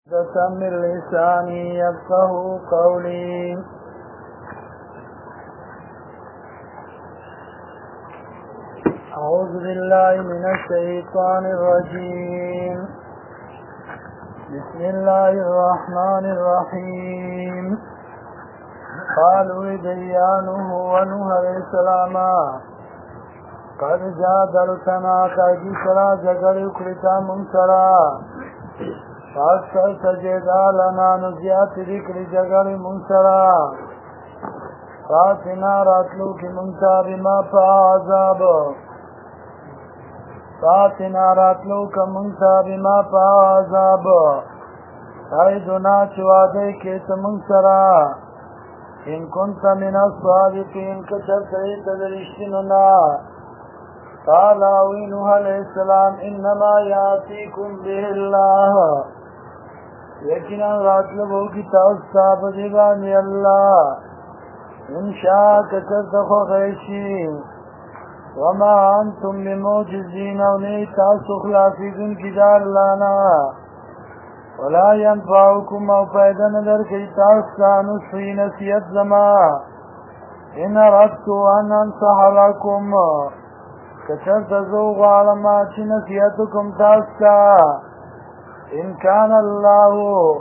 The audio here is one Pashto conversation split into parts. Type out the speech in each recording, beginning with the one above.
من لساني يفقه قولي. أعوذ بالله من الشيطان الرجيم. بسم الله الرحمن الرحيم. قالوا ديانه ونوح علیہ السلام قد جادلتنا تاکی سرا جگڑ اکڑتا منسرا فاکثر جدالنا نزیات ذکر جگڑ منسرا فاتنا راتلو کی منتا بما فعذاب فاتنا راتلو کا منتا بما فعذاب قائدنا چوادے کیت منسرا ان كنت من الصادقين كشرت تدرشتنا قال نوح علیہ السلام انما یاتیکم به الله یقینا راتلو کی توصاب دیوانی اللہ انشاء کشرت خوشی وما انتم بموجزین ونی تاسو خلافیدن کی دار لانا ولا ينفعكم او فائدہ ندر کی تاسو نصفی نصیحت زما ان اردت ان انصح لكم کچرت زوغ علما چی نصیحتکم تاستا ان کان اللہ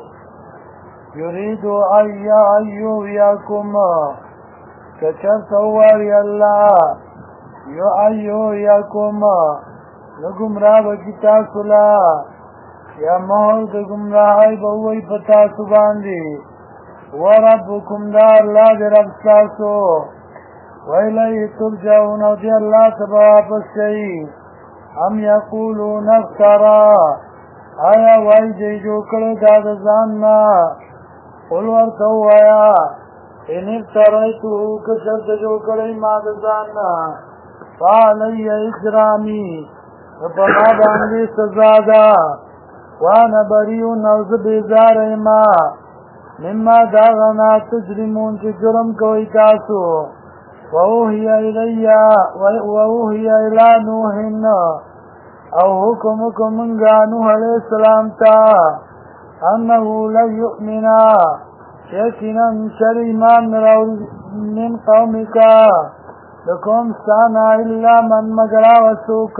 یرید ایویاکم کچرت واری اللہ ایویاکم نگمراہ بکی تاسولا یا مہر دا گمراہی بہوئی پتاسو باندی وربکم دا اللہ دی رب تاسو وَإِلَيْهِ تُرْجَعُونَ وَدِي اللَّهِ تَبَوَاپس کئی ہم یقولون افترا آیا وائی جی جو کڑے داد زاننا قل ورطو آیا ان افترائتو کشرد جو کڑے ماد زاننا فعلی اجرامی فما باندی سزادا وانا بریو نوز بیزار ما مما داغنا تجرمون کی جرم کوئی تاسو وَأُوحِيَ إِلَيَّ وَأُوحِيَ إِلَى نُوحٍ او حکمکم منگا نوح علیہ السلام تا انہو لن یؤمنا یقینا شر ایمان راول من قومکا لکم سانا الا من مگرا وسوک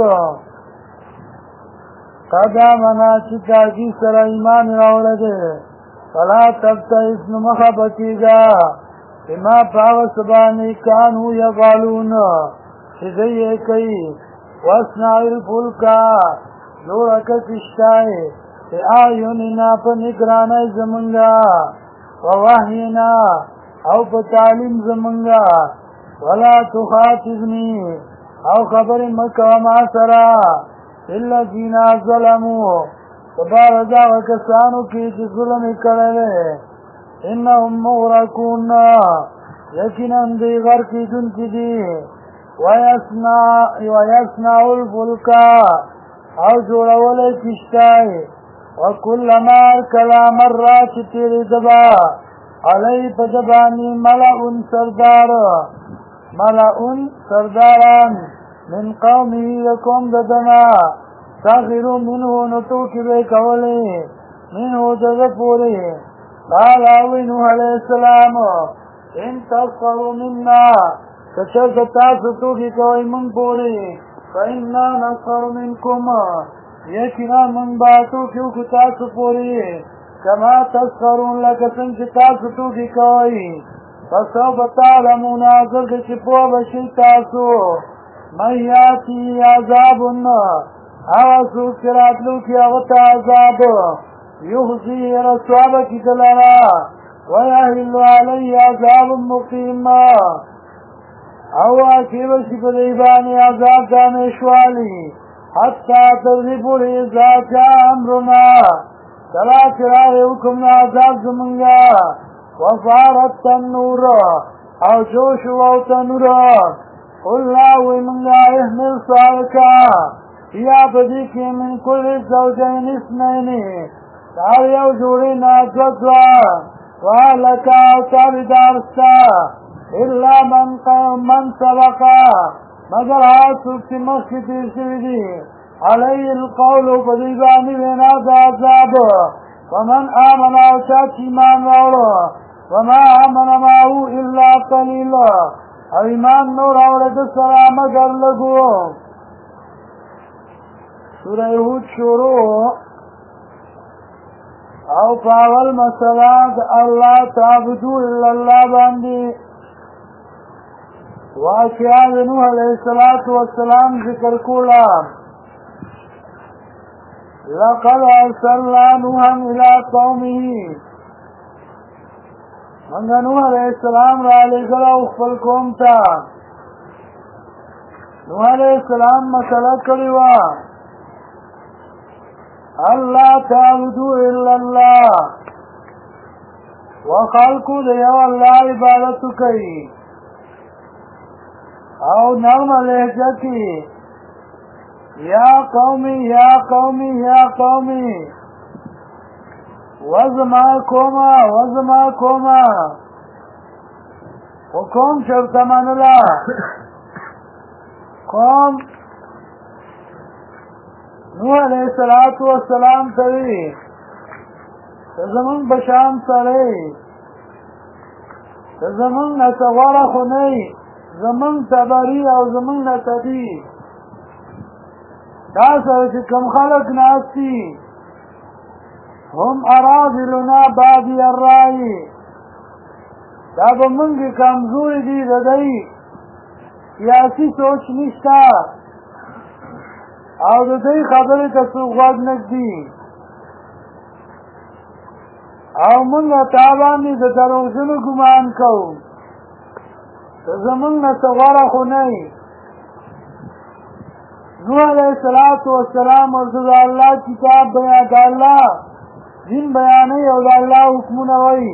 قد آمنا چکا کی سر ایمان راول دے فلا تبتئس نمخبتی گا بما پاوس بانی کانو یفعلون شزیئے کئی واسنع الفلکا جوڑکا کشتائے تی آیوننا پا نگرانا زمنگا ووحینا او پا تعلیم زمنگا ولا تخاطبنی او خبر مکہ وما سرا اللہ جینا ظلمو تبارزا وکسانو کی جی ظلم کرلے انہم مغرقون یقینا دی غرقی دن کی دی ویسنع الفلکا او جوڑولے کشتائی وکلما ارکلا مرات تیری دبا علی پدبانی ملعن سرداران من قومی لکم ددنا ساخرو منہو نتوکی بے کولی منہو ددپوری قال نوح علیہ السلام ان تسخروا منا کچرت تاسو کی کوئی من پوری فإنا نسخر منکم یقینا من باتو کیوں کی تاسو پوری کما تسخرون لکسن کی تاسو کی کوئی فسوف تعلمون آزر کی چپو بشی تاسو من یاتی عذابن آوازو کراتلو کی اغتا عذاب یخزی رسواب کی دلانا ویحل علی عذاب مقیم او آکیب شکر ایبانی عذاب دانشوالی حتی تذریب العزاد جا امرنا تلا چراغ حکمنا عذاب زمنگا وفارت تنور او جوش و تنور اللہ ومنگا احمل صالکا یا بدیکی من کل زوجین اسنینی تاریو جوڑی ناجدوا وعلکا تابدارستا الا من سبقا مگر آسوک تی مخی تیر شویدی علی القول بدیبانی بیناد عذاب ومن آمن او چاچ ایمان راوڑو وما آمن معه الا قلیل او ایمان نو راوڑو دسرا مگر لگو. سورہ ہود شروع او پاول مسئلات اللہ تعبدو الا اللہ باندی واقعات نوح علیہ السلام ذکر کولا. لقد ارسلنا نوحا الى قومه منگا نوح علیہ السلام را لگلا اخفل قوم تا. نوح علیہ السلام مسئلہ کریوا اللہ تعبدو الا اللہ وخلقو دیو اللہ عبادتو کئی او نرم لہجہ کی یا قومی یا قومی یا قومی وزما کوما وزما کوما وقوم شرط من اللہ قوم نوح علیہ السلام تری تزمون بشام سرے تزمون نتوارا خونی زمون تبری او زمون نتبی تاسر چه کم خلق ناستی هم اراذلنا بادی الرائی تابا منگی کمزوری دی ردئی سیاسی سوچ نشتا او د دې خبرې ته څوک غوږ نږدي او موږ تا باندې د دروغجنو ګمان کوو ته زموږ نه څه غوره خو نه یې. نوح علیه السلام ورته د الله کتاب بیان د الله دین بیانوي او د الله حکمونه وایي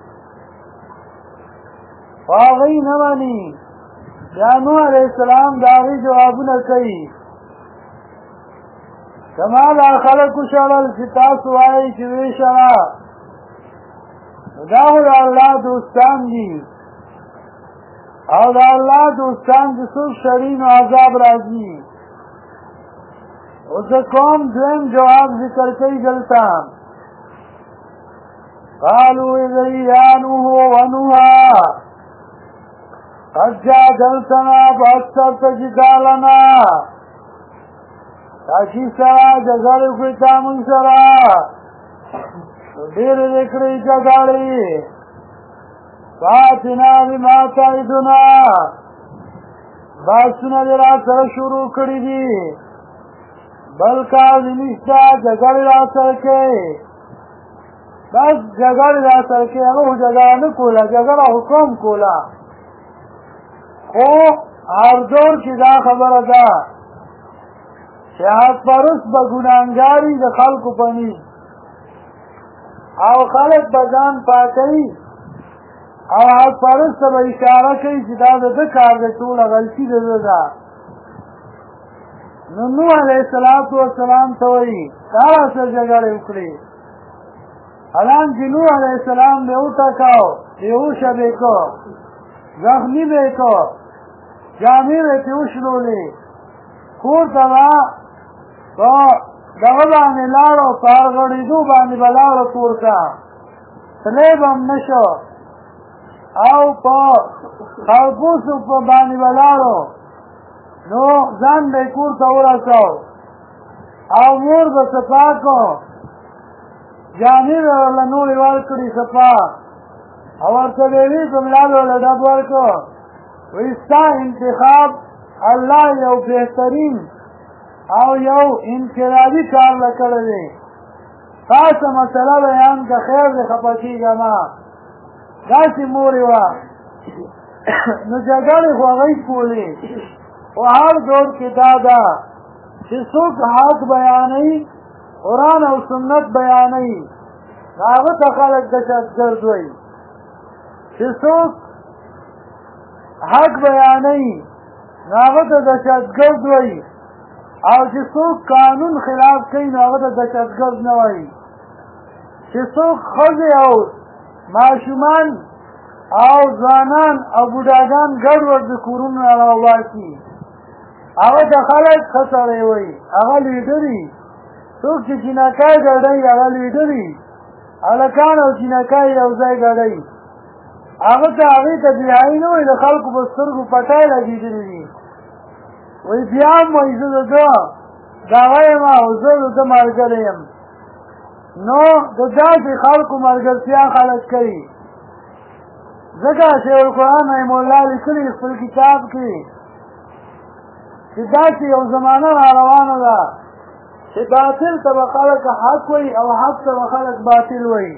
خو هغوی نه مني. بیا نوح علیه السلام د هغې جوابونه کوي کما دا خلقو شرل چی تاسو آئی چی وی شرع دا خود اللہ دوستان دی او دا اللہ دوستان دی سوک شرین و عذاب راجی. اسے قوم دویم جواب ذکر کئی جلتا قالوا اذی یا نوح و نوحا قد جادلتنا فاکثرت جدالنا تاکی سرا جگڑی کوئی تامن سرا دیر دکڑی جگڑی فاتنا بما تعدنا باسونا دی را سر شروع کری دی بلکا دنشتا جگڑی را سر کے بس جگڑی را سر کے اگو جگڑا نکولا جگڑا حکم کولا خو ہر دور کی دا خبر دا شهادت پرست با گناهگاری د خلقو پنی او خلق بجان پاکی او حد پرست با اشاره کئی چی دا ده کار ده طول غلطی ده ده. نوح علیہ السلام توئی تارا سر جگڑ اکڑی حالان چی نوح علیہ السلام بے اوٹا کاؤ بیهوش بے کو زخمی بے کو جامی بے تیوش رو لی کور تبا تو دغه باندې لاړو پار غړېدو باندې به لاړو کورته تلی به هم نه شو او په خربوسو په باندې به لاړو نو ځان به یې کور ته ورسو او مور به صفا کو جامې به ورله نورې ورکړي صفا او ورته به وي کوم لال ورله ډب ورکړو وایي ستا انتخاب الله یو بهترین او یو انفرادی کار لکړی دی خاصه مسله بیان که خیر دی خفه کېږه ما داسې مورې وه نو جګړې خو هغوی کولې خو هر دور کې دا ده چې څوک حق بیانوي قرآن او سنت بیانوي نو هغه ته خلک دهشتګرد وایي چې څوک حق بیانوي نو هغه ته دهشتګرد وایي او چې څوک قانون خلاف کوي نو هغه ته دهشتګرد نه وایي چې څوک ښځې او ماشومان او ځوانان او بوډاګان ګډوډ د کورونو نه راوباسي هغه ته خلک ښه سړی وایي هغه لیډر وي څوک چې جناکای ګډوي هغه لیډر وي هلکان او جینکای یو ځای ګډوي هغې ته بېحایي نه وایي د خلکو په سترګو پټی لګېدلي دي وایي بیا هم وایي زه د ده دغه یم او زه د ده ملګری یم نو د داسې خلکو ملګرتیا خلک کوي ځکه شیخ القرآن رحم الله لیکلي خپل کتاب کې چې داسې یو زمانه را روانه ده چې باطل ته به خلک حق وایي او حق ته به خلک باطل وایي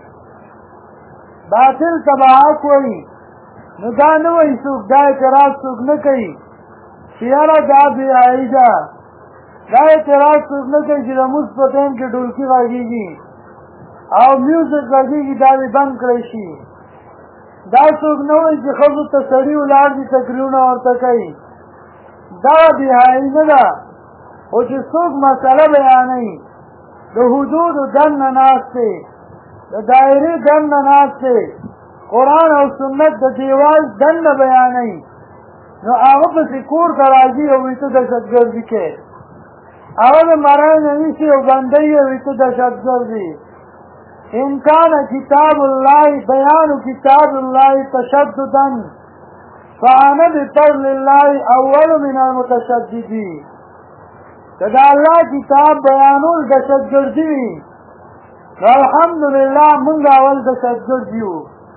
باطل ته به حق وایي نو دا نه وایي څوک دا اعتراض څوک نه کوي چې یاره دا بېحایي ده دا اعتراض څوک نه کوي چې د مونځ په ټایم کې ډولکي غږېږي او میوزیک غږېږي دا دې بند کړی شي دا څوک نه وایي چې ښځو ته سړي ولاړ دي تقریرونه ورته کوي دا بېحایي نه ده خو چې څوک مسله بیانوي د حدودو دننه ناست دی د دایرې دننه ناست دی قرآن او سنت د دیوال دننه بیانوي نو هغه پسې کور ته راځي او وایي ته دهشتګردي کوې هغه د مرۍ نه نیسي او بندوي او وایي ته دهشتګردي ان کان کتاب الله بیان کتاب الله تشددا فانا بفضل الله اول من المتشددین که دا الله کتاب بیانول دهشتګردي وي نو الحمدلله مونږ اول دهشتګرد یو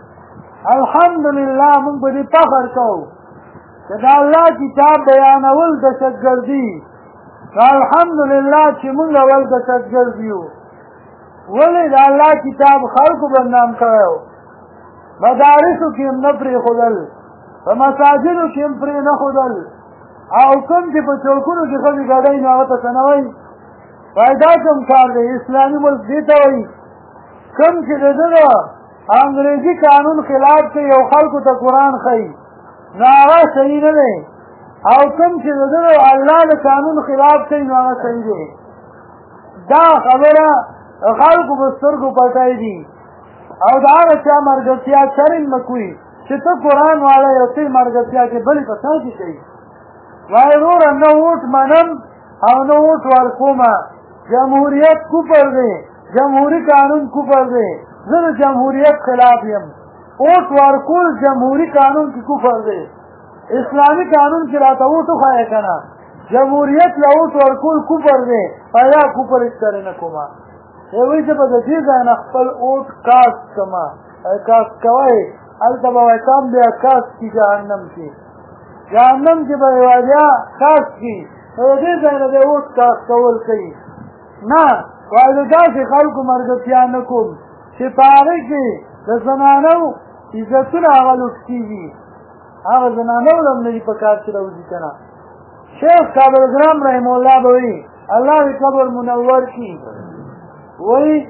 الحمدلله مونږ په دې فخر کوو که دا الله کتاب بیانول دهشتګردي نو الحمدلله چې مونږ اول دهشتګرد یو ولې د الله کتاب خلکو بدنام کړی و مدارسو کې هم نه پرېښودل په مساجدو کې هم پرې نه ښودل او کوم چې په چوکونو کې ښځې ګډوي نو هغه ته څه نه وایي وایي دا کوم کار دی اسلامي ملک دې ته وایي کوم چې د ده د انګریزي قانون خلاف کوي او خلکو ته قرآن ښیي نو هغه صحیح نه دی او کوم چې د ده د الله د قانون خلاف کوي نو هغه صحیح دی دا خبره خلکو په سترګو پټی دي او د هغه چا ملګرتیا چرې مه کوي چې ته قرآن والی او ته ملګرتیا کې بلې په تا کې کوي وایي وروره نه ووټ منم او نه ووټ ورکومه جمهوریت کفر دی جمهوري قانون کفر دی زه د جمهوریت خلاف یم ووټ ورکول جمهوري قانون کې کفر دی اسلامي قانون کې راته ووټ وښایه که نه جمهوریت له ووټ ورکول کفر دی پیدا کفر هېڅکله نه کومه وایي چې به د دې ځای نه خپل ووټ کاسټ کړمه کاسټ کوئ هلته به وایي تام بیا کاسټ کي جهنم کې جهنم کې به یې بیا کاسټ کي نو د دې ځای نه دی ووټ کاسټ کول کوي نه وایي د داسې خلکو ملګرتیا نه کوم چې په هغې کې د زنانو عزتونه هغه لوټ کېږي هغه زنانو له هم نه دي په کار چې راوځي که نه شیخ کابلګرام رحم الله به وایي الله دې قبر منور کړي وایي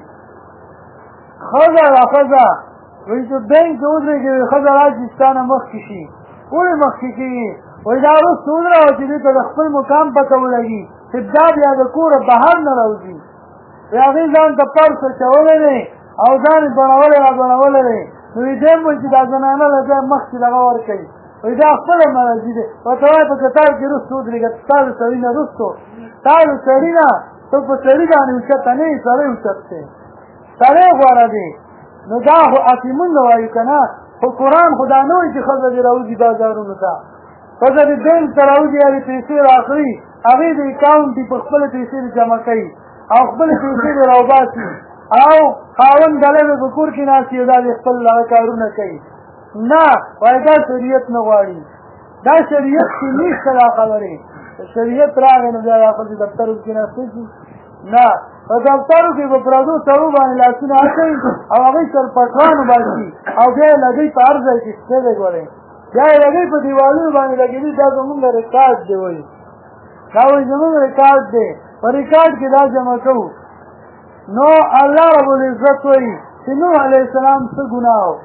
ښځه را ښځه وایي چې بینک ته ودرېږي ښځه راشي ستا نه مخکې شي ولې مخکې کېږي وایي دا وروسته ودرېږه چې دې ته د خپل مقام پته ولګي چې دا بیا د کوره بهر نه راوځي وایي هغې ځان ته پرس اچولی دی او ځان یې ځوړولی را ځوړولی دی نو وایي دی هم وایي چې دا زنانه له ځای مخکې دغه ورکوي وایي دا خپله مرضي دی ورته وایي په کتار کې وروسته ودرېږه ستا د سړي نه وروستو ستا د سړي نه ته په سړي باندې اوچته نه یې سړی اوچت دی سړی غوره دی نو دا خو اصلي مونږ وایو که نه خو قرآن خو دا نه وایي چې ښځه دې راوځي بازارونو ته ښځه دې بینک ته راوځي یا دې پیسې راخلي هغې د اکاونټ دې په خپله پیسې دې جمع کوي او خپلې پیسې دې راوباسي او خاوند ډلی به په کور کې ناست وي دا دې خپل هغه کارونه کوي نه وایي دا شریعت نه غواړي دا شریعت کې نشته دا خبرې شریعت راغی نو بیا دا ښځې دفترو کې ناستې شي نه په دفترو کې به پردو سړو باندې لاسونه اچوي او هغوی سر پټوان وباسي او بیا یې لګوي په هر ځای کې شپې دی ګورئ بیا یې لګوي په دیوالونو باندې لګېدي دا زمونږ ریکارډ دی وایي دا وایي زمونږ ریکارډ دی په ریکارډ کې دا جمع کوو نو الله رب العزت وایي چې نوح علیه السلام څه ګناه و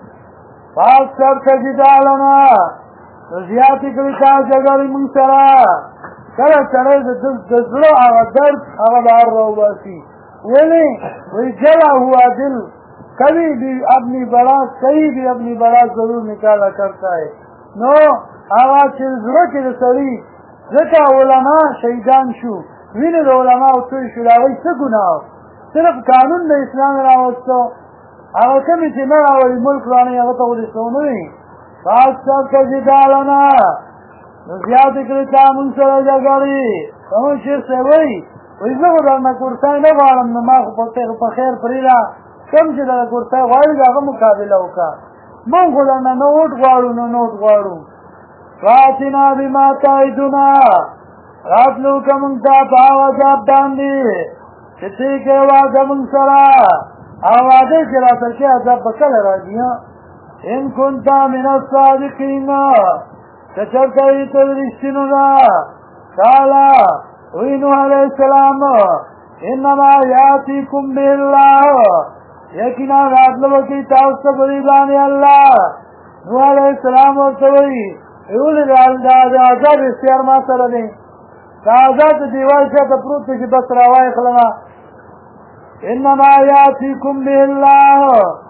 فاکثرت جدالنا زیاتې کړي تا جګړې مونږ سره کله سړی د زړه هغه درد هغه بهر راوباسي ولې وایي جلا ہوا دل کبھی بھی اپنی بڑا کہیں بھی اپنی بڑا ضرور نکالا کرتا ہے نو هغه چې زړه کې د سړي ځکه علما شهیدان شو وینې د علماو توی شو د هغوی څه ګناه صرف قانون د اسلام راوستو هغه کمی چې نه راوړي ملک رانه هغه ته ولستونه وي فاکثرت جدالنا نو زیات کړی تا مونږ سره جګړې کوم شیر څه وایي وایي زه خو درنه کورسای نه غواړم نو ما خو په خیر پرېږده کوم چې دغه کورسای غواړي د هغه مقابله وکړه مونږ خو درنه نه ووټ غواړو نه نوټ غواړو فاتنا بما تعدنا راتلو که مونږ ته په هغه عذاب باندې چې ته یې کوې وعده مونږ سره هغه وعده چې راته کې عذاب به کله راځي ان كنت من الصادقين کچرته یې ته رښتینو ده قال وی نوح علیه السلام انما یاتیکم به الله یقینا راتلو به کوي تاسو ته په دې باندې الله نوح علیه السلام ورته وایي ولې دا عذاب اختیار ما سره دی دا عذاب د دیوال شاته پروت دی چې بس راوایې کړمه انما یاتیکم به الله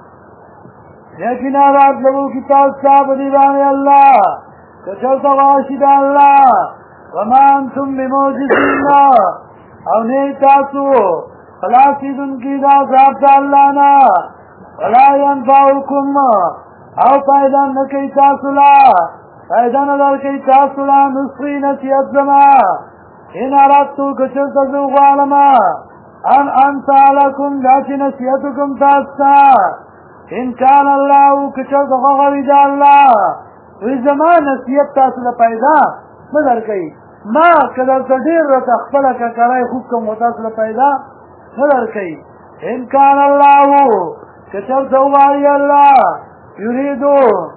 یقینا راتلو کې تاسو ته په دې باندې الله کچرته غواشي د الله وما انتم بموجزین او نه تاسو خلاصیدونکي د عذاب د الله نه ولا ينفعکم او فایده نه کوي تاسو لا فایده نه درکوي تاسو لا نصحي نصیحت زما ان اردتو کچرته زه غواړم ان انصح لکم دا چې نصیحت وکړم تاسو ته ان کان الله کچرته غواړي د الله وی زما نصیحت تاسو له پیدا نه درکوي ما که درته ډېر راته خپله ککړی خوب کوم و تاسو له پیدا نه درکوي ان کان الله که چېرته وغواړي الله یریدو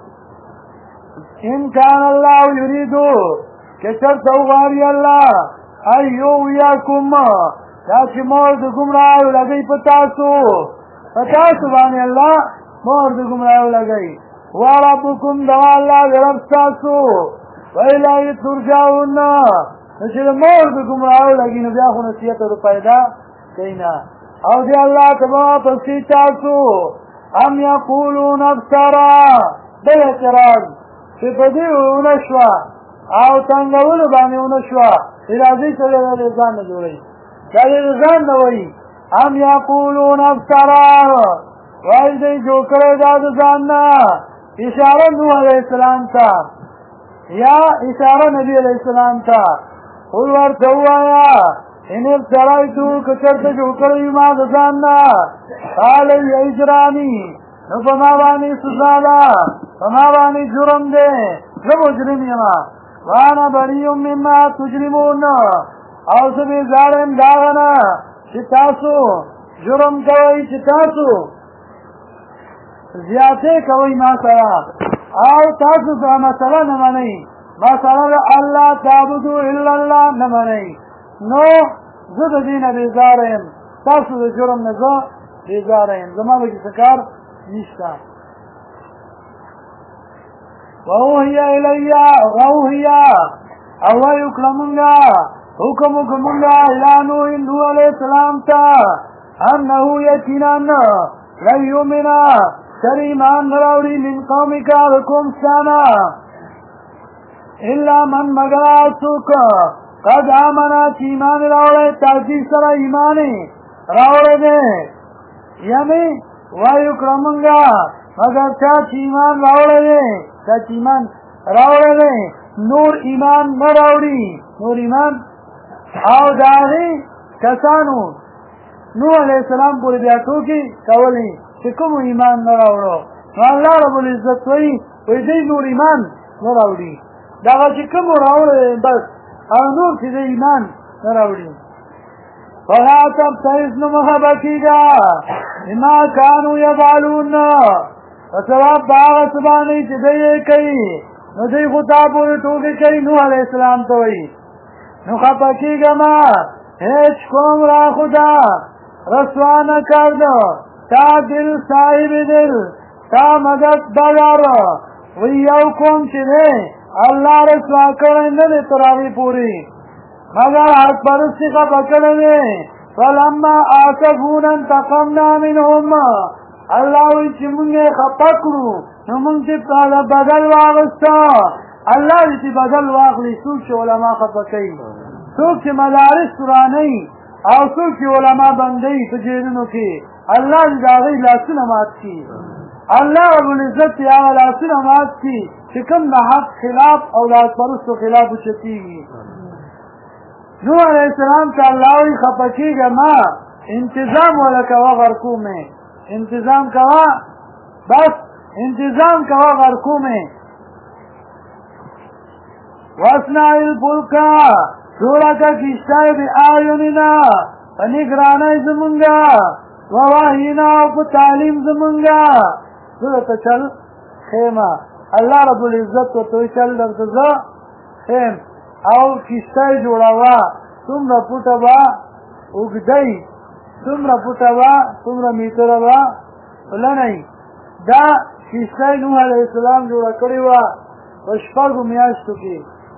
ان کان الله یریدو که چېرته وغواړي الله ان یغویکم دا چې مور د ګمراهیو لګوي په تاسو باندې الله مور د ګمراهیو لګوي وربکم دغه الله د رب ستاسو وإلیه ترجعون چې د مور د ګمراهیو لګي نو بیا خو نصیحت ورته پیدا کوي نه او دی الله ته به پسې تاسو ام یقولون افترا بل اعتراض چې په دې ونه شوه او څنګهولو باندې ونه شوه راځئ چې د ځان نه جوړوي دا د ځان نه وایي ام یقولون افترا وایي دی جوړ کړی دا د ځان نه اشاره نوح علیه السلام ته یا اشاره نبی علیہ السلام تا قل ورته ووایا ان ابتلایتو که چرته جوړ کړی ما د ځان نه قال اجرامي نو په ما باندې سزا ده په ما باندې جرم دی زه مجرم یم وانا بریء مما تجرمون او زه بېزاره یم د هغه نه چې تاسو جرم کوئ چې تاسو زیاتې کوئ ما سره او تاسو دا مسله نه منئ مسله الله تعبدو الا الله نه منئ نو زه د دې نه بېزاره یم تاسو د جرم نه زه بېزاره یم زما به څه کار نشته ووهي الی غوهي او وایو کړه مونږه حکم وکړه مونږه الی نوح علیه السلام ته انه یقینا لن یؤمن سر ایمان نراوڑی من قومی کا رکم سانا الا من مگر آسوک قد آمنا چی ایمان راوڑے تاجی سر ایمانی راوڑے دے یعنی وایو کرمنگا مگر چاچی ایمان راوڑے دے چاچی ایمان راوڑے دے نور ایمان نراوڑی نور ایمان او داغی کسانو نوح علیہ السلام پوری بیاتو کی کولی چې کوم ایمان نه راوړو نو الله رب العزت وایي دوی نور ایمان نه راوړي دغه چې کوم راوړی بس او نور چې د ایمان نه راوړي فلا تبتئس نو مخه به کېږه بما کانو یفعلون په سبب د هغه څه باندې چې دوی یې کوي نو دوی خو تا پورې ټوکې کوي نوح علیه السلام ته وایي نو خفه کېږه مه هیچ کوم را خدا رسوا نه کرده تا دل صاحب دل تا مدد بدر وی یو کوم چې دی الله رسوا کړی نه دی تر هغې پورې مگر حق پرستي خفه کړی دی فلما آسفونا انتقمنا منهم الله وی چې مونږ یې خفه کړو نو مونږ چې بدل واغسته الله دې چې بدل واخلي څوک چې علما خفه کوي څوک چې مدارس قرآني او څوک چې علما بندوي په جیلونو کې الله دې د هغوی لاسونه مات کړي الله رب العزت یې هغه لاسونه مات کړي چې کوم د حق خلاف او د حقپرستو خلاف اوچتېږي نوح علیه السلام ته الله وایي خفه کېږه مه انتظام وله کوه غرقو مې انتظام کوه بس انتظام کوه غرقو مې واصنع الفلک جوړه کړه کښتۍ بأعیننا په نګرانۍ زمونږه ووحینا او په تعلیم زمونږه زه درته چل ښیمه الله رب العزت ورته وایي چل درته زه ښیم او کښتۍ جوړوه څومره فوټه به اوږدی څومره فوټه به څومره میټره به پلنی دا کښتۍ نوح علیه السلام جوړه کړې وه په شپږو میاشتو کې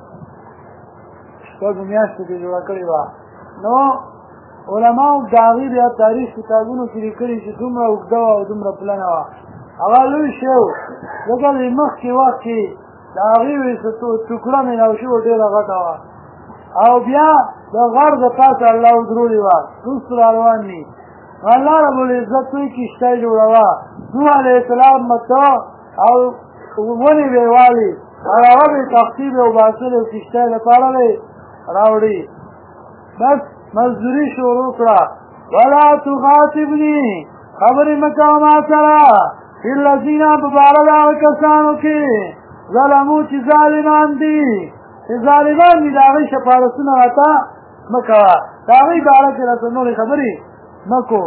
جوړه کړې وه نو علماو د هغې بیا تاریخ کتابونو کې لیکلي چې دومره اوږده وه او دومره پلنه وه هغه لوی شی و ځکه د مخکې وخت کې د هغې ټوکړه میلاو شوې ډېره غټه وه او بیا د غر د پاسه الله ودرولې وه وروسته را روان دي الله رب العزت وایي کښتۍ جوړوه نوح علیه السلام مته او ونې به یې والې او هغه به یې تختې به یې وباسلې او کښتۍ لپاره به یې راوړي بس مزدوري شروع کړه ولا تخاطبني خبرې مه کوه ما سره فی الذین په باره د هغه کسانو کې ظلمو چې ظالمان دي چې ظالمان دي د هغوی شفارتونه راته مه کوه د هغوی باره کې راته نورې خبرې مه کو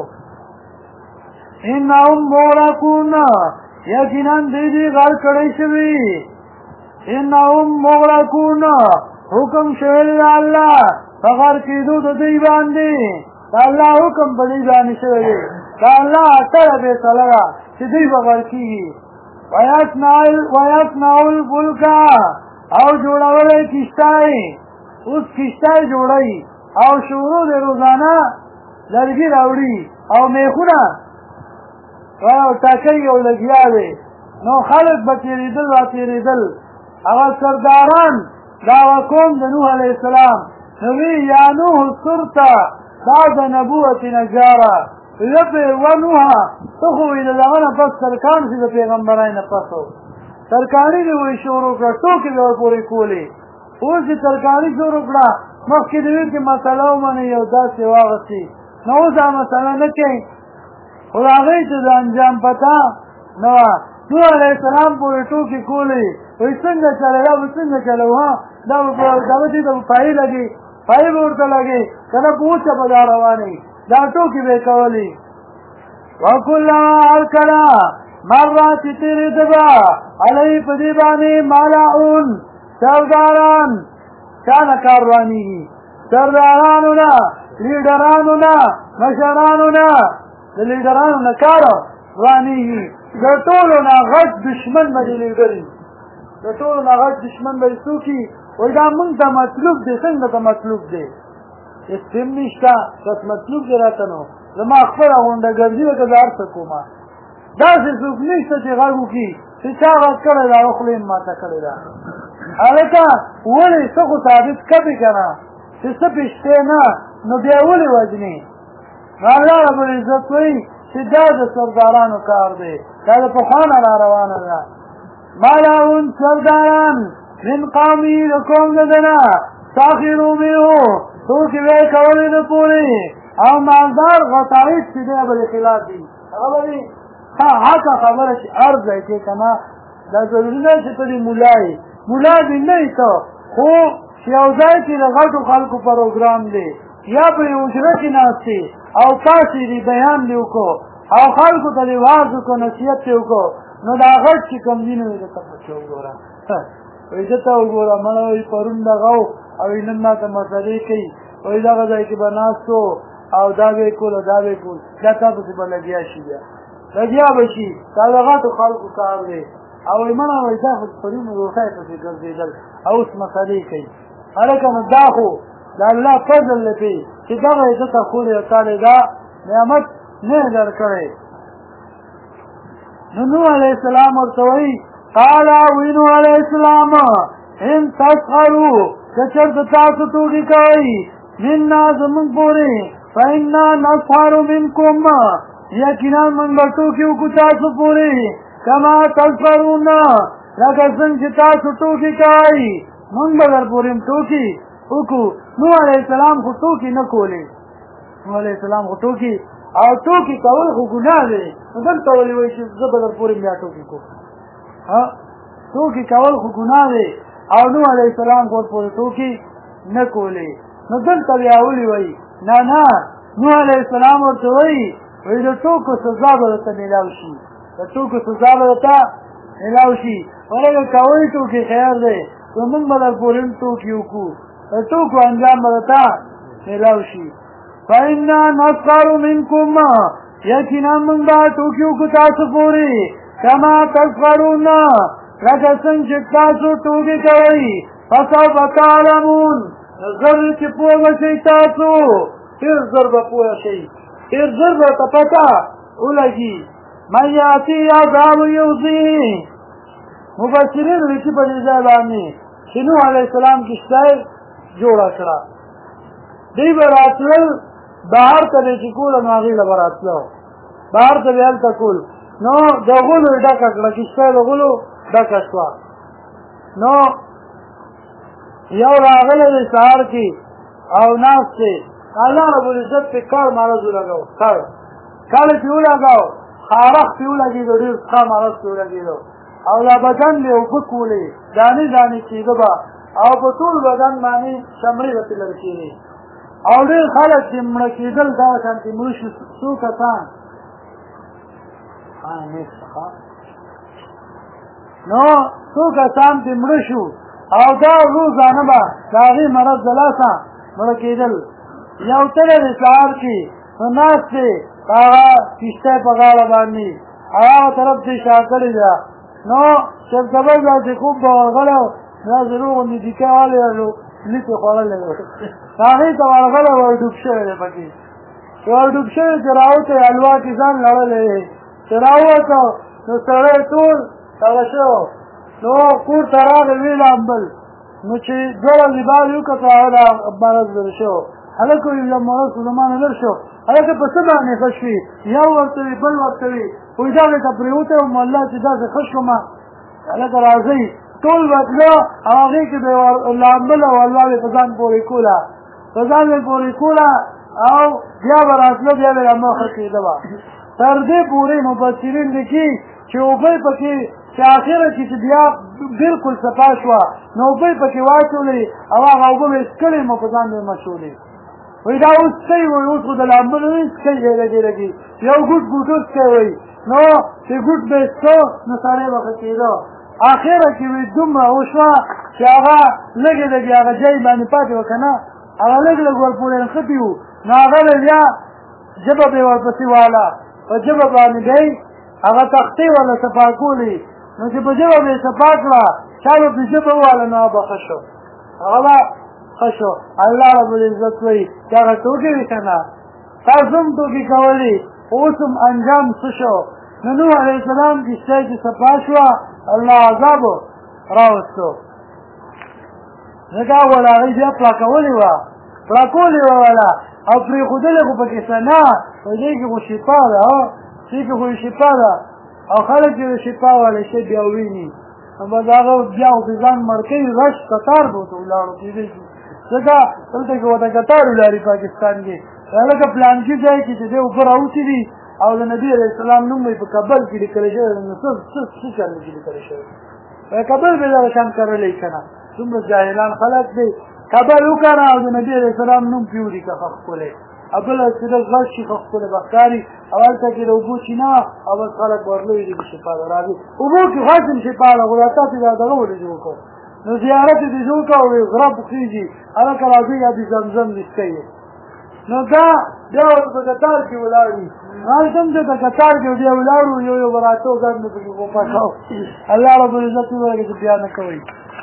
انهم مغرقون یقینا دوی دي غرق کړی شوي انهم مغرقون حکم شوی دی د الله په غرق کېدو د دوی باندې د الله حکم په دوی باندې شوی دی د الله اټره فیصله ده چې دوی به غرق کېږي ویصنع الفلک او جوړولی کښتۍ اوس کښتۍ جوړوي او شروع د روزانه لرګي راوړي او میخونه او ټاکۍ او لګیا دی نو خلک به تېرېدل راتېرېدل هغه سرداران دا قوم د نوح علیه السلام نو وی یا نوح صرت بعد نبوة نجاره ونوح ته خو وی د دغه نه پس ترکان شي د پیغمبرۍ نه پس ترکاني دې وایي شروع کړه ټوکې به ورپورې کولې اوس چې ترکاني شروع کړه مخکې د وی چې مسله ومني یو داسې واغستې نو اوس دا مسله نه کوي خو د هغې چې د انجام پته نه وه نوح علیه السلام پورې ټوکې کولې وایي څنګه چلې دا به څنګه چلو ها دا به دې ته پایې لګي پایې به ورته لګي که نه په اوچه به دا روانې دا ټوکې به یې کولې وکلما هر کله مره چې تېرېده به علیه په دې باندې ملعون سرداران چا نه کار روانېږي سردارانو نه لیډرانو نه مشرانو نه د لیډرانو نه کار روانېږي د ټولو نه غټ دشمن به دې لیډر وي د ټولو نه غټ دشمن به یې څوک وي وایي دا موږ ته مطلوب دی څنګه ته مطلوب دی استیم نشته بس مطلوب دی راته نو زما خپله غونډه ګرځي لکه زه هر څه کومه داسې څوک نشته چې غږ وکړي چې چا غږ کړی ده هغه خوله یې ماته کړې ده هلکه ولې څه خو ثابت کړې که نه چې څه پېشتې نه نو بیا ولې وژنې نو الله رب العزت وایي چې دا د سردارانو کار دی دا د پخوا نه را روانه ده ملعون سرداران من قومي د قوم د ده نه ساخرو منهو ټوکې به یې کولې د پورې او مالدار غطاعید چې دی به د خلاف دي هغه به وي حقه خبره چې هر ځای کې که نه دا ضروري نه چې ته دې ملا یې ملا دې نه یې ته خو چې یو ځای کې د غټو خلکو پروګرام دی یا په یو حجره کې ناست دی او پاسې دې بیان دې وکړو او خلکو ته دې واز وکړو نصیحت دې وکړو نو دا غټ چې کوم دي نو یې درته پکې وګوره وایي ده ته وګوره مړه وایي پرون دغه و او نن ماته مسلې کوي وایي دغه ځای کې به ناست و او دا به یې کول او دا به یې کول دا تا پسې به لګیا شي بیا لګیا به شي دا د غټو خلکو کار دی او وایي مړه وایي دا خو پرون روښۍ پسې ګرځېدل او اوس مسلې کوي هلکه نو دا خو د الله فضل دی پرې چې دغه یې ده ته ښودی او تا دا نعمت نه درکړی نو نوح علیه السلام ورته وایي قال وی نوح علیه السلام ان تسخروا که چېرته تاسو ټوکې کوئ منا زموږ پورې فإنا نسخر منکم یقینا من به ټوکې وکړو تاسو پورې کما تسخرون لکه څنګه چې تاسو ټوکې کوئ موږ به در پورې ټوکې وکړو. نوح علیه السلام خو ټوکې نه کولې. نوح علیه السلام خو ټوکې او ټوکې کول خو ګناه دی. نو دلته ولې وایي چې زه به در پورې بیا ټوکې کوم؟ ټوکې کول خو ګناه دی او نوح علیه السلام خو پورې ټوکې نه کولې. نو دلته بیا ولې وایي نه نوح علیه السلام ورته وایي وایي د ټوکو سزا به درته میلاو شي، د ټوکو سزا به درته میلاو شي. ولکه کوئ ټوکې خیر دی نو موږ به در پورې ټوکې وکړو، د ټوکو انجام به درته میلاو شي. فإنا نسخر منکم یقینا موږ به ټوکې وکړو تاسو پورې کما تسخرون لکه څنګه چې تاسو ټوکې کوئ. فسوف تعلمون زر چې پوه به شئ تاسو، ډېر زر به پوه شئ، ډېر زر به ته پته ولګي. من یأتي عذاب یخزیه مفسرین لیکي په دې ځای باندې چې نوح علیه السلام کښتۍ جوړه کړه، دوی به راتلل بهر ته به چې کوله نو هغې له به راتله بهر ته به هلته کول. نو د غلو یې ډکه کړه، کښتۍ د غلو ډکه شوه. نو یو راغلی دی سهار کې او ناست دی، الله رب العزت پې کړ مرض ولګو، کړ یې پې ولګاو، خارښ پې ولګېدو، ډېر ښه مرض پې ولګېدو او دا بدن به اوبه کولې، دانې دانې کېده به او په ټول بدن باندې شمړې به ترې لرې کېدې او ډېر خلک چې مړه کېدل دغه شانتې مړه شو. څو کسان نو څو کسان چې مړه شو او دا روزانه به د هغې مرض د لاسه مړه کېدل. یو تله دی سهار کې نو ناست دی هغه کښتۍ په غاړه باندې هغه طرف ته یې شا کړې ده. نو شبکبل داسې خوب به ورغلی و، داسې روغ غوندې دیکه والی لیک یې خوړلی و، هغې ته ورغلی ورډوب شوی دی پکې، چې ورډوب شوی چې راوته یې حلوا کې ځان لړلی دی، چې راووته نو سړی ټول دغه شو. نو کور ته راغی ویې لامبل، نو چې دوه ورځې بعد یې وکتل هغه د مرض لرې شو. هلک وایي دا مرض خو زما نه لر شو. هلکه په څه باندې ښه شوي؟ یو ورته وي بل ورته وي، وایي دغې ته پرېوتی وم والله چې داسې ښه شومه. هلکه راځئ ټول به تله او هغې کې به یې لامبله والله به په ځان پورې کوله، په ځان به یې پورې کوله او بیا به راتله بیا به یې مخه کېده به. تر دې پورې مفسرین لیکي چې اوبه یې پکې چې اخره کې چې بیا بلکل صفا شوه نو اوبه یې پکې واچولې او هغه اوبه به یې څکلې مو په ځان به یې مچولې. وایي دا اوس څه وایي اوس خو د لامبلو نه څکئ دی لګي یو ګوټ ګوټو څکئ وایي. نو چې ګوټ به یې څکه نو سړی به ښه کېده. اخره کې وایي دومره وشوه چې هغه لږې لږې هغه جای باندې پاتې وه که نه، هغه لږ لږ ورپورې نښتي وو، نو هغه به بیا ژبه به یې ورپسې واله، په ژبه باندې به یې هغه تختې ورله صفا کولې. نو چې په ژبه به یې صفا کړه چا به پرې ژبه وواله نو هغه به ښه شو، هغه به ښه شو. الله رب العزت وایي چې هغه ټوکې وي که نه، تاسو هم ټوکې کولې اوس هم انجام څه شو؟ نو نوح علیه السلام کښتۍ چې صفا شوه الله عذاب راوستو. ځکه اول هغې بیا پړکولې وه وله او پرېښودلې خو پکې څه نه، په دې کې خو شفا ده، دې کې خو شفا ده او خلک چې شفا والی شی بیا وویني نو بس هغه بیا خو پرې ځان مړ کوي، رش قطار به ورته ولاړو کېدی شي. ځکه دلته کې ورته قطار ولاړي پاکستان کې، لکه پلانکي ځای کې چې دی اوبه راوتي دي او د نبي علیه السلام نوم به یې په کابل کې لیکلی شوی نو څه چل نه کې لیکلی شوی کابل به دغه شان کرلی که نه. څومره جاهلان خلک دی کابل وکړه او د نبي علیه السلام نوم پرې ولیکه ښه ښکلی او بله چې دغه غږ شي ښه ښکلی به ښکاري او هلته کې د اوبو چینه او بس خلک ورلوي دي شفا ده راځي اوبو کې خاص هم شفا ده خو دا تاسې دا دغه ولې جوړ کړو نو زیارت یې دې جوړ کړه او غره پخېږي هلکه راځئ یا دې زمزم دې څکئ نو دا بیا ورته په قطار کې ولاړ وي هلته هم چې په قطار کې بیا ولاړ وو یو یو به راته ځان مې پکې غوپه کوو الله رب العزت وویل چې بیا نه کوئ.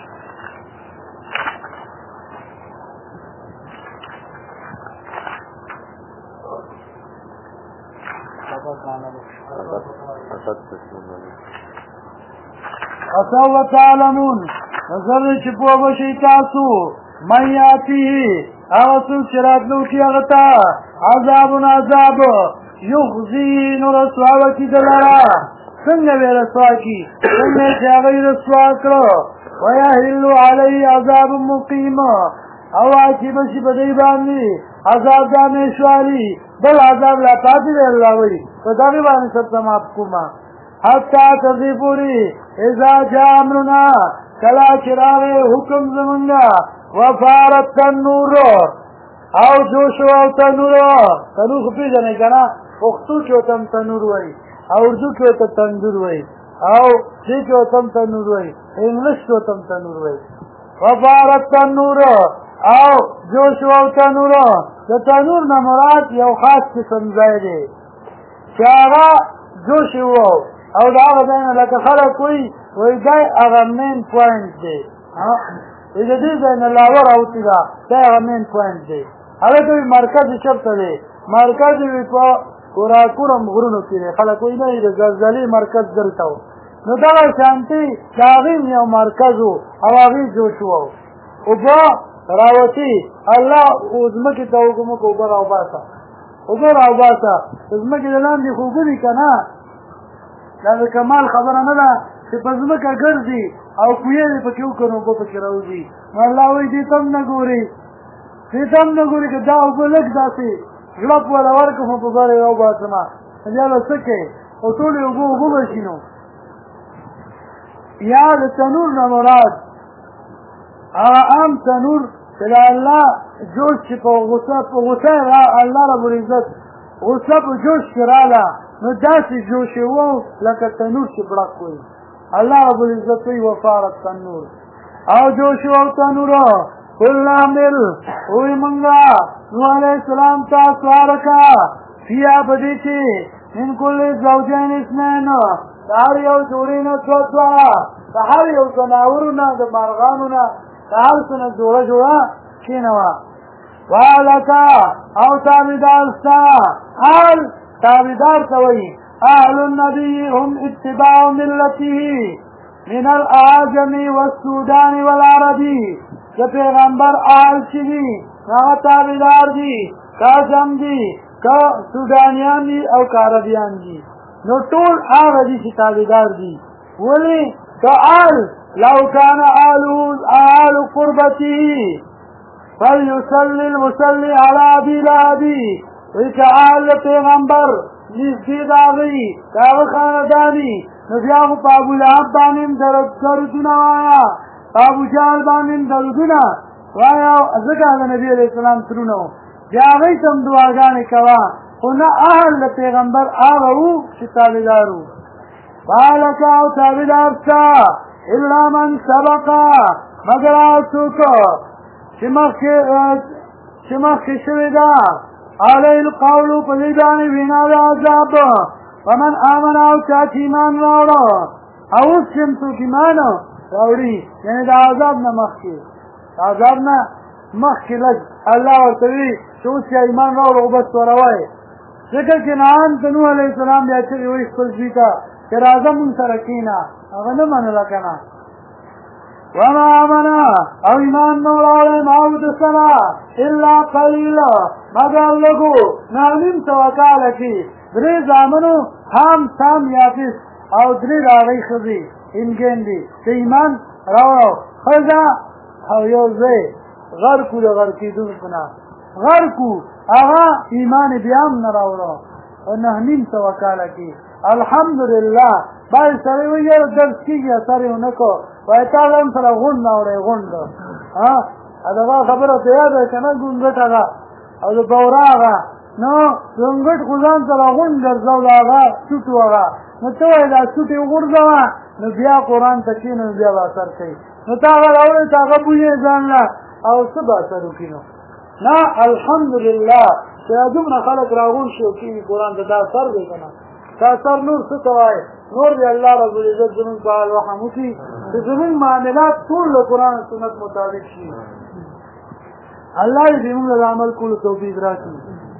فسوف تعلمون نظر چې پوه بشئ تاسو من یاتیه هغه څوک چې راتلونکي هغه ته عذاب یخزی نو رسوا وکی دلرا څنګه به رسوا کی څنګه چې هغه رسوا کړو ويحل علی عذاب مقیم او عاقب شي په دې باندې عذاب د همیشوالي بل عذاب لا پاتې دی الله وی په دغه باندې څه محکومه حتی تذی پوری اذا جاء امرنا کلا چراغ حکم زمونږه وفارت تنور او جوش او تنور خو پیژنئ که نه پښتو کې ورته تنور وایي او اردو کې ورته تندور وایي او دې کې ورته تنور وایي انګلیش کې ورته تنور وایي وفارت تنور او جوش او تنور د تنور نه مراد یو خاص قسم ځای دی چې هغه جوش وو او دا هغه ځای نه لکه خلک وایي دا هغه مین پوینټ دی د دې ځای نه لاور راوتي دا هغه مین پوینټ دی هغه ته مرکز چېرته دی مرکز وي په کوراکورم غرونو کې دی خلک وایي نه د زلزلې مرکز دلته و نو دغه شانتي د هغې یو مرکز و او هغې جوش و اوبه راوتي الله ځمکې ته وګمه که اوبه راوباسه اوبه راوباسه د ځمکې د لاندې خو اوبه دي که نه دا د کمال خبره نه ده چې په ځمکه ګرځي او کویې دې پکې وکړو اوبه پکې راوځي نو الله وایي دې ته هم نه ګوري دې ته هم نه ګوري که دا اوبه لږ داسې غړپ وله ورکړم په بره یې راوباسمه بیا به څه کوې او ټولې اوبه به شي نو یا د تنور نه مراد هغه عام تنور چې د الله جوش چې په غوسه الله رب العزت غوسه په جوش کې راله نو داسې جوش یې و لکه تنور چې بړق وي الله رب العزت وی وفارت تنور او جوش او تنور کل عامل وی منگا نوح علیہ السلام تا سوارکا فیا بدی چی من کل زوجین اسمین دار یو جوڑین دوارا دهر یو زناورونا د مارغانونا دهر سنه جوڑا جوڑا کینوا والکا او تابدار ستا حال تابدار توی اهل النبی هم اتباع ملته من الاعجم والسودان والعربی که پیغمبر اهل چی هغه تابعدار دي که عجم دي که سودانیان دي او که عربیان دي نو ټول هغه دي چې تابعدار دي ولې که اهل لو كان اهل قربته فليصلي المصلي على ابي لهبي وی که اهل پیغمبر نږدې د هغوی که هغه خانداني نو بیا خو په ابولهب باندې هم درودونه وایه په ابوجهل باندې هم درودونه وایه ځکه د نبي علیه السلام ترونه وو بیا هغوی ته هم دعاګانې کوه خو نه اهل د پیغمبر هغه وو چې تابعدار وو فهلکه او تابعدار شته الا من سبقه مګر هغه څوک چې مخکې شوې ده علی القول په دې باندې وینا د عذاب ومن آمن او چا چې ایمان راوړه او اوس چې څوک ایمان راوړي یعنې د عذاب نه مخکې عذاب نه مخکې لږ الله ورته وي چې اوس چې ایمان راوړه او بس ورته وایي ځکه کنعان ته نوح علیه السلام بیا چغې وایي خپل زوی ته چې راځه مونږ سره کښېنه هغه نه منله که نه وما آمنا او ایمان نوراوڑے معاود سنا الا قلیل مگر لگو نامیم توکالا کی دری زامنو حام سام یافس او دری راغی خزی انگین دی که ایمان راوڑو خزا او یوزے غرکو دا غرکی دون کنا غرکو اغا ایمان بیام نراوڑو و نامیم توکالا کی الحمدللہ باید سره ویر درس کیگی سره اونکو وای تا هم سره غونډ راوړی غونډ دغه خبره ته یاده که نه ګونګټ هغه او د بوره هغه نو ګونګټ خو ځان سره غونډ ګرځو د هغه سوټ و هغه نو ته وایې دا سوټ یې وغورځوه نو بیا قرآن ته کښېنه نو بیا به اثر کوي نو ته هغه راوړې ته هغه بویې ځان له او څه به اثر وکړي نو نه الحمدلله چې دومره خلک راغونډ شي او کښېني قرآن ته دا اثر دی که نه دا اثر نور څه ته وایي نور دی الله رب العزت زمونږ په حال رحم وکړي چې زمونږ معاملات ټول د قرآن سنت مطابق شي الله دې موږ له عمل کولو توفیق راکړي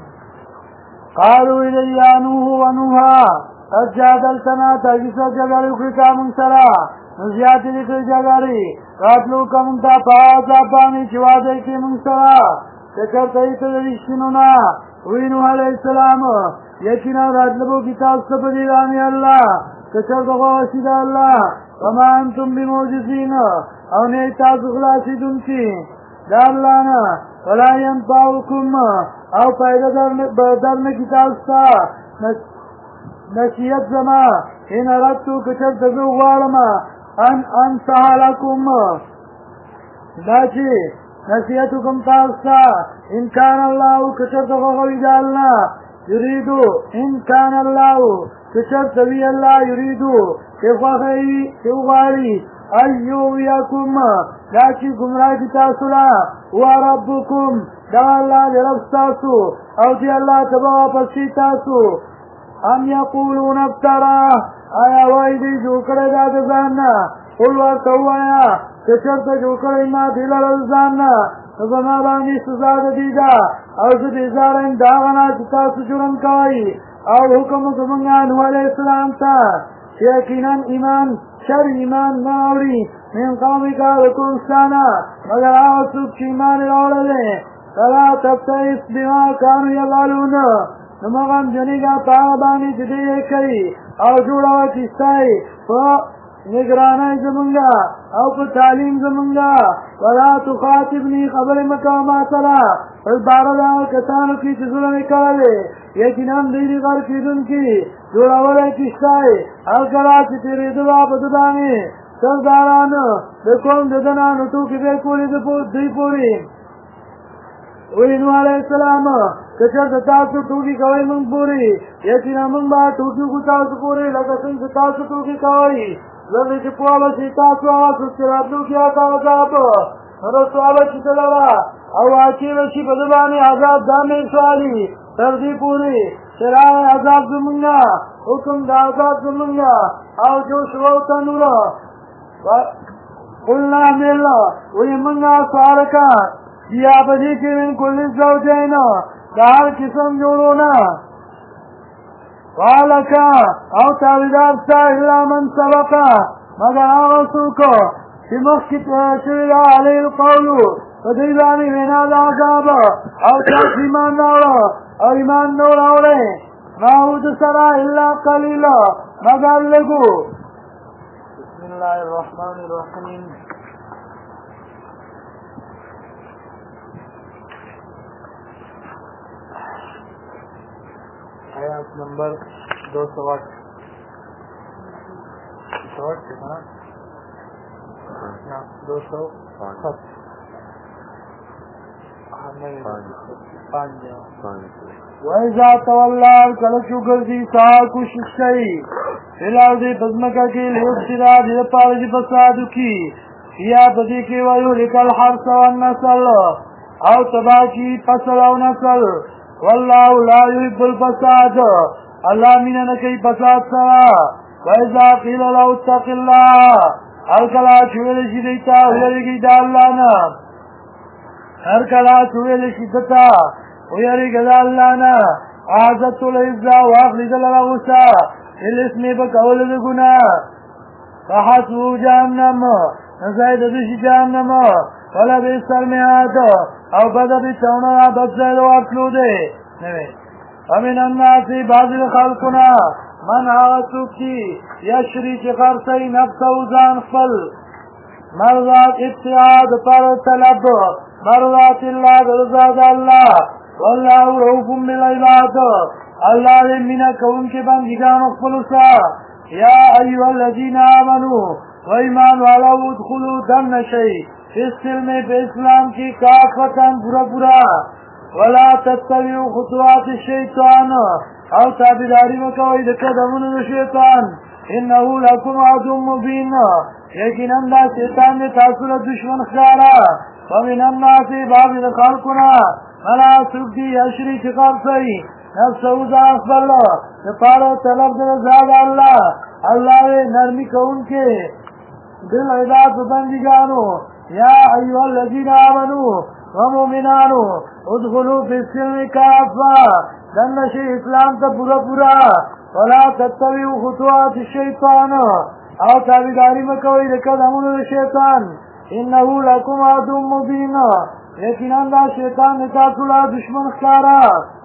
قالوا یا نوح و نوحا قد جادلتنا تاکیسه جګړې وکړې تا موږ سره نو زیاتې دې کړې جګړې راتلو که موږ ته په عذاب باندې چې وعده یې کړې موږ سره چې چېرته یې ته د رښتینو نه وی نوح علیه السلام یقینا راتلبو کی تاسو ته په دې باندې الله کچر دغه وسیله الله وما انتم بموجزین او نه تاسو خلاصیدونکي دا الله نه ولا ينفعكم او پیدا درنه کی تاسو ته نصیحت زما ان اردتو کچر دغه غواړم ان انصح لكم دا چې نصیحت کوم تاسو ته ان کان الله کچر دغه غوړي دا الله یریدو ان کان الله کچر دوی الله یریدو که غواړي ایو یاکم دا چې گمراه دي تاسو لا و ربکم دا الله دې رب تاسو او دې الله تبا پسې تاسو ام یقولون افترا آیا وای دې جوړه دا ځان قل ورتوایا کچر ته جوړه ما دې لار ځان زما باندې سزا دې دا او دې ځارن دا غنا چې تاسو جوړن کوي او حکم زمونږه نو علی السلام ته یقینا ایمان شر ایمان ناوری من قومی کا رکون سانا مگر آسوک چی ایمان راولے فلا تبتئیس بما کانو یغالون نمغم جنگا پاہبانی جدی کئی او جوڑا کستائی نگرانای زمونگا او پر تعلیم زمونگا ولا تخاطبنی خبر مقاماتلا باردا کسانو کی چیزولا نکالے یقیناً دیدی غر کیدن کی جوڑا ولی کشتائی الکلا چی تیری دعا بدبانی سرداران دکون ددنانو تو کی بے کولی دی پوری وینو علیہ السلام کچر تاسو ټوکی کوي مونږ پوری یقینا مونږ با ټوکی کو تاسو پوری لکه څنګه تاسو ټوکی کوي زموږ چې په اړه چې تاسو تاسو سره کیا تاسو رسول چې دلوا او اچي شي په باندې عذاب دامه سوالي تر دې پوری شرع عذاب زمونږه حکم دا عذاب زمونږه او جو شو تنورا قلنا ملا ويمنا سوالکا یا بدی کې من کل زوجین دار قسم جوړونا والکا او تابدار سا الا من سبقا مگر آغا سوکو چی مخکت شوی علی القول فدیبانی وینا دا عذاب او چاک ایمان نورا او ایمان نورا اوڑے ناود سرا الا قلیلا مگر لگو بسم اللہ الرحمن الرحیم آیات نمبر 208 وَإِذَا تَوَلَّى کلچو گردی سال کوشش کئی فیلاو دی بزمکا کی لیفسدا دی پار دی فسادو کی یا بدی کی ویو لکل حرس والنسل او تبا کی فصل او نسل واللہ لا يحب الفساد اللہ مینہ نکی فساد سرا وَإِذَا قِيلَ لَهُ اتَّقِ اللَّهَ الکلا چویل شدیتا ویرگی دا اللہ نا الکلا چویل شدتا ویرگی دا اللہ نا آزت العزہ واخلد الغسا الاسمی بکول دگنا فحسو جہنم نزاید دش جہنم ولا بیستر میاد او بدا بیتونا بدزید وارسلو دے ومن الناس بعض الخلقنا من آغتو کی یشری چی خرسی نفس و زان خفل مرضات اتحاد پر طلب مرضات اللہ رضاد اللہ واللہ روحکم بالعباد اللہ منہ کون کے بندگان خفلسا یا ایوہ الذین آمنوا و ایمان والا ادخلوا دم نشئی اس سلم پہ اسلام کی کافتاً برا برا ولا تتبعوا خطوات الشیطان او تابداری مکوئی دقدمون شیطان انہو لکم عدو مبین لیکن اندہ شیطان نے تاثر دشمن خیارا ومن الناس بعض خلقنا ملا سبدی اشری چقاب سی نفس اوزا اخبر پارو طلب در زاد اللہ نرمی کون کے دل عباد بندگانو یا ایوہ الذین آمنو ومومنانو ادخلو فی السلم کافا دنشی اسلام تا پورا پورا ولا تتبعو خطوات الشیطان او تابداری مکوئی لقدمون الشیطان انہو لکم عدو مبین لیکن اندہ شیطان نتاکلا دشمن خارا